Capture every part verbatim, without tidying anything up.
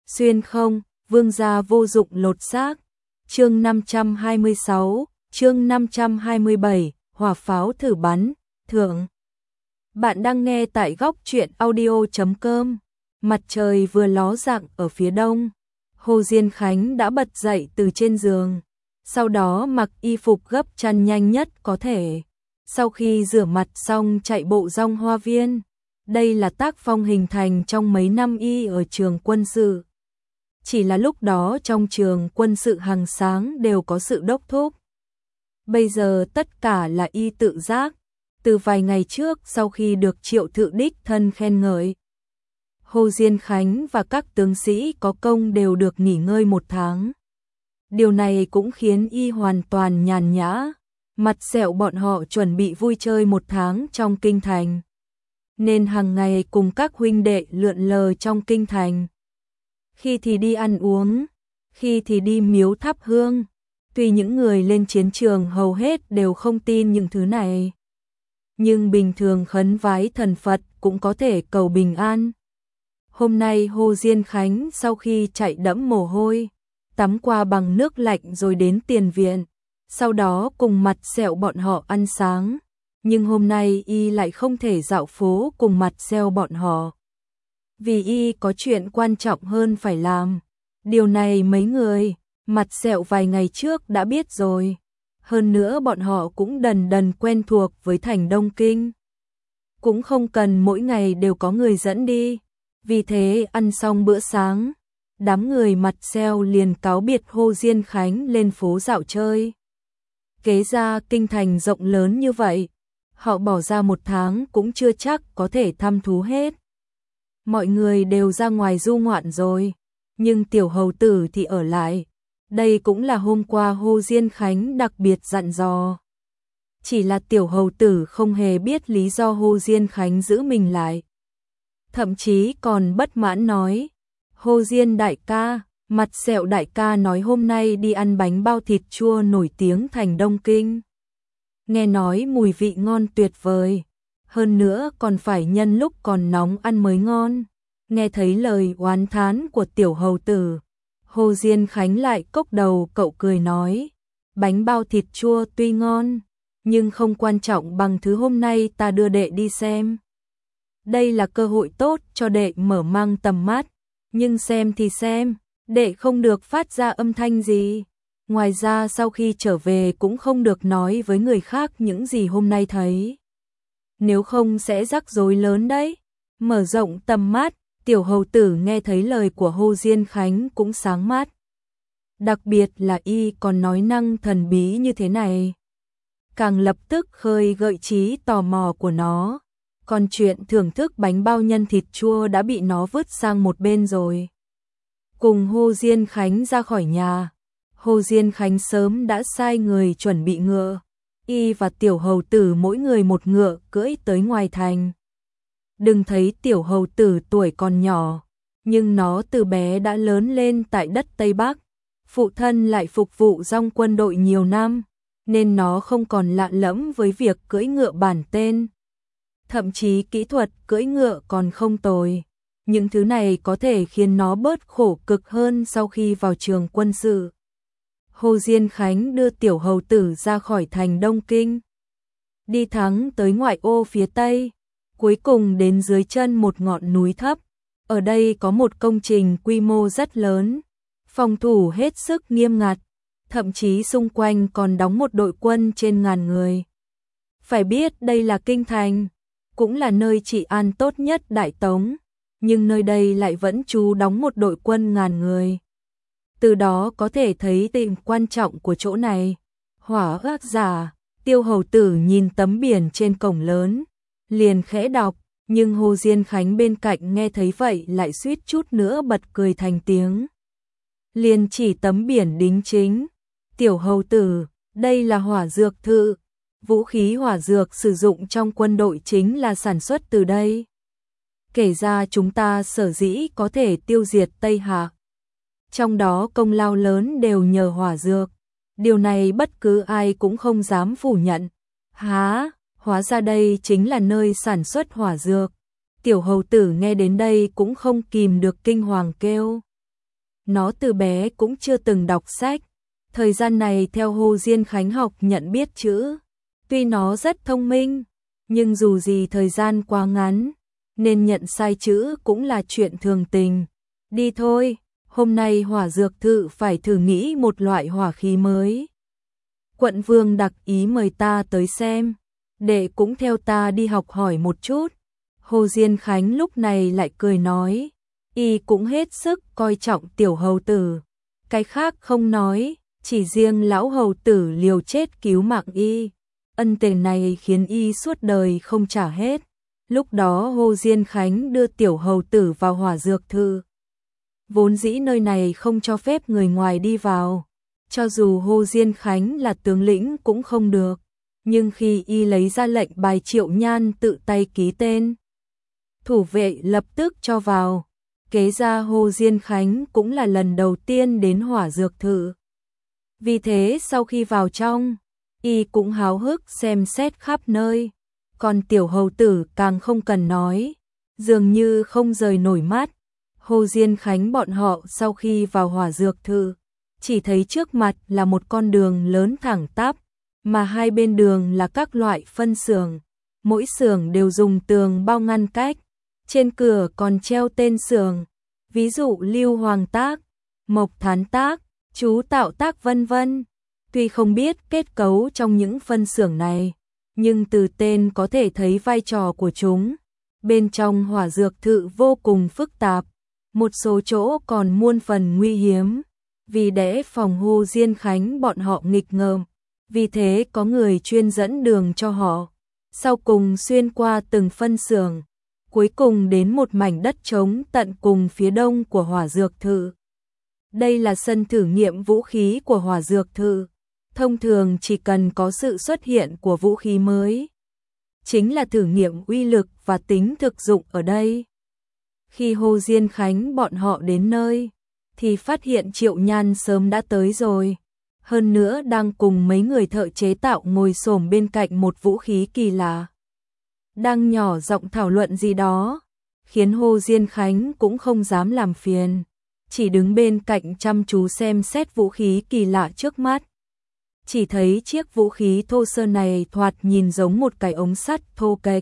xuyên không, vương gia vô dụng lột xác. Chương năm trăm hai mươi sáu, chương năm trăm hai mươi bảy, hỏa pháo thử bắn, thượng. Bạn đang nghe tại góc truyện audio chấm com. Mặt trời vừa ló dạng ở phía đông. Hồ Diên Khánh đã bật dậy từ trên giường, sau đó mặc y phục gấp chăn nhanh nhất có thể. Sau khi rửa mặt xong chạy bộ rong hoa viên. Đây là tác phong hình thành trong mấy năm y ở trường quân sự. Chỉ là lúc đó trong trường quân sự hàng sáng đều có sự đốc thúc. Bây giờ tất cả là y tự giác. Từ vài ngày trước sau khi được Triệu Thự đích thân khen ngợi, Hồ Diên Khánh và các tướng sĩ có công đều được nghỉ ngơi một tháng. Điều này cũng khiến y hoàn toàn nhàn nhã. Mặt sẹo bọn họ chuẩn bị vui chơi một tháng trong kinh thành, nên hàng ngày cùng các huynh đệ lượn lờ trong kinh thành. Khi thì đi ăn uống, khi thì đi miếu thắp hương. Tuy những người lên chiến trường hầu hết đều không tin những thứ này, nhưng bình thường khấn vái thần Phật cũng có thể cầu bình an. Hôm nay Hồ Diên Khánh sau khi chạy đẫm mồ hôi, tắm qua bằng nước lạnh rồi đến tiền viện, sau đó cùng mặt sẹo bọn họ ăn sáng. Nhưng hôm nay y lại không thể dạo phố cùng mặt sẹo bọn họ, vì y có chuyện quan trọng hơn phải làm. Điều này mấy người mặt sẹo vài ngày trước đã biết rồi. Hơn nữa bọn họ cũng dần dần quen thuộc với thành Đông Kinh, cũng không cần mỗi ngày đều có người dẫn đi. Vì thế ăn xong bữa sáng, đám người mặt sẹo liền cáo biệt Hồ Diên Khánh lên phố dạo chơi. Kế ra kinh thành rộng lớn như vậy, họ bỏ ra một tháng cũng chưa chắc có thể thăm thú hết. Mọi người đều ra ngoài du ngoạn rồi, nhưng tiểu hầu tử thì ở lại. Đây cũng là hôm qua Hồ Diên Khánh đặc biệt dặn dò. Chỉ là tiểu hầu tử không hề biết lý do Hồ Diên Khánh giữ mình lại. Thậm chí còn bất mãn nói: Hồ Diên đại ca, mặt sẹo đại ca nói hôm nay đi ăn bánh bao thịt chua nổi tiếng thành Đông Kinh. Nghe nói mùi vị ngon tuyệt vời, hơn nữa còn phải nhân lúc còn nóng ăn mới ngon. Nghe thấy lời oán thán của tiểu hầu tử, Hồ Diên Khánh lại cốc đầu cậu cười nói: bánh bao thịt chua tuy ngon, nhưng không quan trọng bằng thứ hôm nay ta đưa đệ đi xem. Đây là cơ hội tốt cho đệ mở mang tầm mắt, nhưng xem thì xem, đệ không được phát ra âm thanh gì. Ngoài ra sau khi trở về cũng không được nói với người khác những gì hôm nay thấy, nếu không sẽ rắc rối lớn đấy. Mở rộng tầm mắt, tiểu hầu tử nghe thấy lời của Hồ Diên Khánh cũng sáng mắt. Đặc biệt là y còn nói năng thần bí như thế này, càng lập tức khơi gợi trí tò mò của nó. Còn chuyện thưởng thức bánh bao nhân thịt chua đã bị nó vứt sang một bên rồi. Cùng Hồ Diên Khánh ra khỏi nhà, Hồ Diên Khánh sớm đã sai người chuẩn bị ngựa. Y và tiểu hầu tử mỗi người một ngựa cưỡi tới ngoài thành. Đừng thấy tiểu hầu tử tuổi còn nhỏ, nhưng nó từ bé đã lớn lên tại đất Tây Bắc. Phụ thân lại phục vụ trong quân đội nhiều năm, nên nó không còn lạ lẫm với việc cưỡi ngựa bản tên. Thậm chí kỹ thuật cưỡi ngựa còn không tồi. Những thứ này có thể khiến nó bớt khổ cực hơn sau khi vào trường quân sự. Hồ Diên Khánh đưa tiểu hầu tử ra khỏi thành Đông Kinh, đi thẳng tới ngoại ô phía Tây, cuối cùng đến dưới chân một ngọn núi thấp. Ở đây có một công trình quy mô rất lớn, phòng thủ hết sức nghiêm ngặt, thậm chí xung quanh còn đóng một đội quân trên ngàn người. Phải biết đây là kinh thành, cũng là nơi trị an tốt nhất Đại Tống, nhưng nơi đây lại vẫn trú đóng một đội quân ngàn người. Từ đó có thể thấy tầm quan trọng của chỗ này. Hỏa ác giả, tiêu hầu tử nhìn tấm biển trên cổng lớn, liền khẽ đọc, nhưng Hồ Diên Khánh bên cạnh nghe thấy vậy lại suýt chút nữa bật cười thành tiếng. Liền chỉ tấm biển đính chính: tiểu hầu tử, đây là hỏa dược thự. Vũ khí hỏa dược sử dụng trong quân đội chính là sản xuất từ đây. Kể ra chúng ta sở dĩ có thể tiêu diệt Tây Hạ, trong đó công lao lớn đều nhờ hỏa dược. Điều này bất cứ ai cũng không dám phủ nhận. Há, hóa ra đây chính là nơi sản xuất hỏa dược. Tiểu hầu tử nghe đến đây cũng không kìm được kinh hoàng kêu: nó từ bé cũng chưa từng đọc sách. Thời gian này theo Hồ Diên Khánh học nhận biết chữ. Tuy nó rất thông minh, nhưng dù gì thời gian quá ngắn, nên nhận sai chữ cũng là chuyện thường tình. Đi thôi, hôm nay hỏa dược thự phải thử nghĩ một loại hỏa khí mới. Quận vương đặc ý mời ta tới xem, đệ cũng theo ta đi học hỏi một chút. Hồ Diên Khánh lúc này lại cười nói, y cũng hết sức coi trọng tiểu hầu tử. Cái khác không nói, chỉ riêng lão hầu tử liều chết cứu mạng y. Ân tình này khiến y suốt đời không trả hết. Lúc đó Hồ Diên Khánh đưa tiểu hầu tử vào hỏa dược thư. Vốn dĩ nơi này không cho phép người ngoài đi vào. Cho dù Hồ Diên Khánh là tướng lĩnh cũng không được. Nhưng khi y lấy ra lệnh bài Triệu Nhan tự tay ký tên, thủ vệ lập tức cho vào. Kế ra Hồ Diên Khánh cũng là lần đầu tiên đến hỏa dược thự. Vì thế sau khi vào trong, y cũng háo hức xem xét khắp nơi. Còn tiểu hầu tử càng không cần nói, dường như không rời nổi mắt. Hồ Diên Khánh bọn họ sau khi vào hỏa dược thự, chỉ thấy trước mặt là một con đường lớn thẳng tắp, mà hai bên đường là các loại phân xưởng. Mỗi xưởng đều dùng tường bao ngăn cách, trên cửa còn treo tên xưởng, ví dụ Lưu Hoàng Tác, Mộc Thán Tác, Chú Tạo Tác vân vân. Tuy không biết kết cấu trong những phân xưởng này, nhưng từ tên có thể thấy vai trò của chúng. Bên trong hỏa dược thự vô cùng phức tạp, một số chỗ còn muôn phần nguy hiểm. Vì để phòng Hồ Diên Khánh bọn họ nghịch ngợm, vì thế có người chuyên dẫn đường cho họ. Sau cùng xuyên qua từng phân xưởng, cuối cùng đến một mảnh đất trống tận cùng phía đông của hỏa dược thự. Đây là sân thử nghiệm vũ khí của hỏa dược thự. Thông thường chỉ cần có sự xuất hiện của vũ khí mới, chính là thử nghiệm uy lực và tính thực dụng ở đây. Khi Hồ Diên Khánh bọn họ đến nơi, thì phát hiện Triệu Nhan sớm đã tới rồi. Hơn nữa đang cùng mấy người thợ chế tạo ngồi xổm bên cạnh một vũ khí kỳ lạ. Đang nhỏ giọng thảo luận gì đó, khiến Hồ Diên Khánh cũng không dám làm phiền. Chỉ đứng bên cạnh chăm chú xem xét vũ khí kỳ lạ trước mắt. Chỉ thấy chiếc vũ khí thô sơ này thoạt nhìn giống một cái ống sắt thô kệch.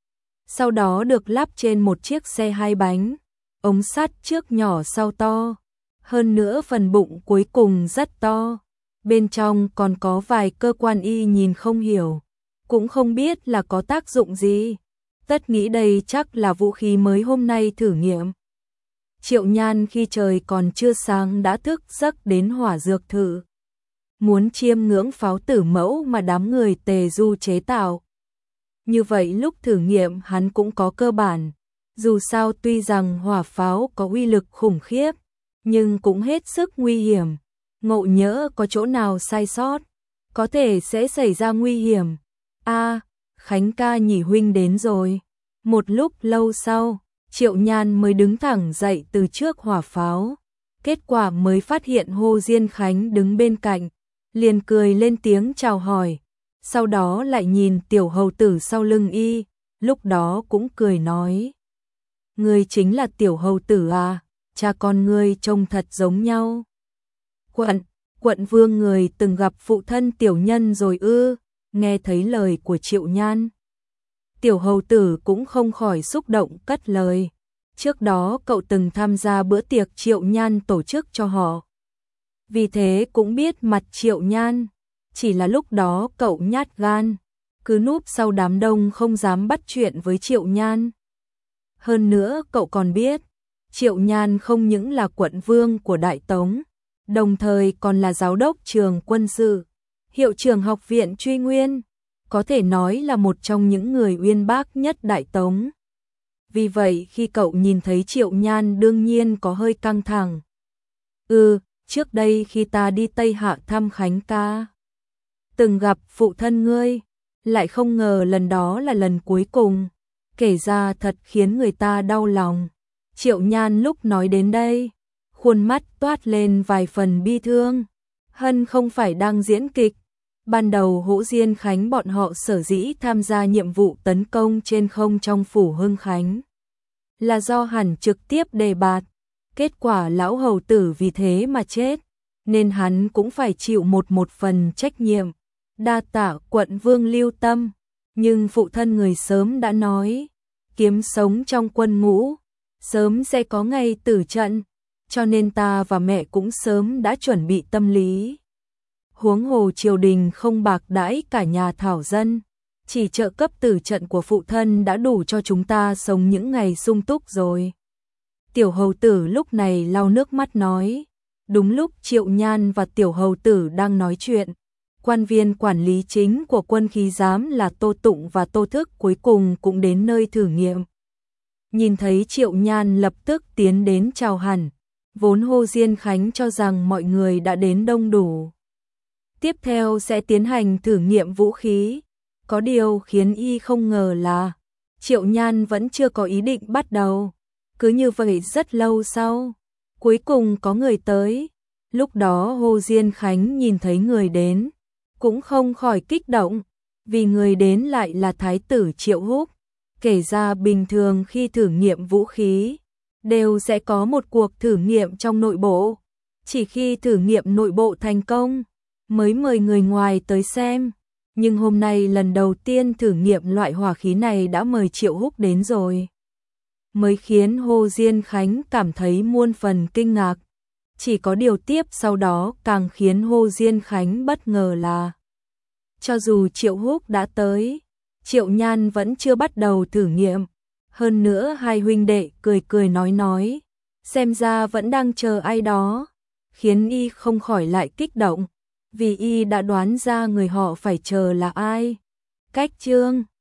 Sau đó được lắp trên một chiếc xe hai bánh, ống sắt trước nhỏ sau to. Hơn nữa phần bụng cuối cùng rất to. Bên trong còn có vài cơ quan y nhìn không hiểu, cũng không biết là có tác dụng gì. Tất nghĩ đây chắc là vũ khí mới hôm nay thử nghiệm. Triệu Nhan khi trời còn chưa sáng đã thức giấc đến hỏa dược thự, muốn chiêm ngưỡng pháo tử mẫu mà đám người Tề Du chế tạo. Như vậy lúc thử nghiệm hắn cũng có cơ bản. Dù sao tuy rằng hỏa pháo có uy lực khủng khiếp, nhưng cũng hết sức nguy hiểm. Ngộ nhỡ có chỗ nào sai sót, có thể sẽ xảy ra nguy hiểm. A, à, Khánh ca nhỉ huynh đến rồi. Một lúc lâu sau, Triệu Nhan mới đứng thẳng dậy từ trước hỏa pháo. Kết quả mới phát hiện Hồ Diên Khánh đứng bên cạnh, liền cười lên tiếng chào hỏi. Sau đó lại nhìn tiểu hầu tử sau lưng y, lúc đó cũng cười nói. Ngươi chính là tiểu hầu tử à, cha con ngươi trông thật giống nhau. Quận, quận vương người từng gặp phụ thân tiểu nhân rồi ư? Nghe thấy lời của Triệu Nhan, tiểu hầu tử cũng không khỏi xúc động cất lời. Trước đó cậu từng tham gia bữa tiệc Triệu Nhan tổ chức cho họ, vì thế cũng biết mặt Triệu Nhan. Chỉ là lúc đó cậu nhát gan, cứ núp sau đám đông không dám bắt chuyện với Triệu Nhan. Hơn nữa cậu còn biết, Triệu Nhan không những là quận vương của Đại Tống, đồng thời còn là giáo đốc trường quân sự, hiệu trưởng học viện Truy Nguyên, có thể nói là một trong những người uyên bác nhất Đại Tống. Vì vậy khi cậu nhìn thấy Triệu Nhan đương nhiên có hơi căng thẳng. Ừ, trước đây khi ta đi Tây Hạ thăm Khánh ca, từng gặp phụ thân ngươi, lại không ngờ lần đó là lần cuối cùng. Kể ra thật khiến người ta đau lòng. Triệu Nhan lúc nói đến đây, khuôn mắt toát lên vài phần bi thương. Hân không phải đang diễn kịch. Ban đầu Hỗ Diên Khánh bọn họ sở dĩ tham gia nhiệm vụ tấn công trên không trong phủ Hưng Khánh, là do hẳn trực tiếp đề bạt. Kết quả lão hầu tử vì thế mà chết, nên hắn cũng phải chịu một một phần trách nhiệm. Đa tạ quận vương lưu tâm, nhưng phụ thân người sớm đã nói, kiếm sống trong quân ngũ, sớm sẽ có ngày tử trận, cho nên ta và mẹ cũng sớm đã chuẩn bị tâm lý. Huống hồ triều đình không bạc đãi cả nhà thảo dân, chỉ trợ cấp tử trận của phụ thân đã đủ cho chúng ta sống những ngày sung túc rồi. Tiểu hầu tử lúc này lau nước mắt nói, đúng lúc Triệu Nhan và tiểu hầu tử đang nói chuyện, quan viên quản lý chính của quân khí giám là Tô Tụng và Tô Thức cuối cùng cũng đến nơi thử nghiệm. Nhìn thấy Triệu Nhan lập tức tiến đến chào hẳn, vốn Hồ Diên Khánh cho rằng mọi người đã đến đông đủ. Tiếp theo sẽ tiến hành thử nghiệm vũ khí, có điều khiến y không ngờ là Triệu Nhan vẫn chưa có ý định bắt đầu. Cứ như vậy rất lâu sau, cuối cùng có người tới. Lúc đó Hồ Diên Khánh nhìn thấy người đến, cũng không khỏi kích động, vì người đến lại là Thái tử Triệu Húc. Kể ra bình thường khi thử nghiệm vũ khí, đều sẽ có một cuộc thử nghiệm trong nội bộ. Chỉ khi thử nghiệm nội bộ thành công, mới mời người ngoài tới xem. Nhưng hôm nay lần đầu tiên thử nghiệm loại hỏa khí này đã mời Triệu Húc đến rồi, mới khiến Hồ Diên Khánh cảm thấy muôn phần kinh ngạc. Chỉ có điều tiếp sau đó càng khiến Hồ Diên Khánh bất ngờ là, cho dù Triệu Húc đã tới, Triệu Nhan vẫn chưa bắt đầu thử nghiệm. Hơn nữa hai huynh đệ cười cười nói nói, xem ra vẫn đang chờ ai đó, khiến y không khỏi lại kích động, vì y đã đoán ra người họ phải chờ là ai. Cách chương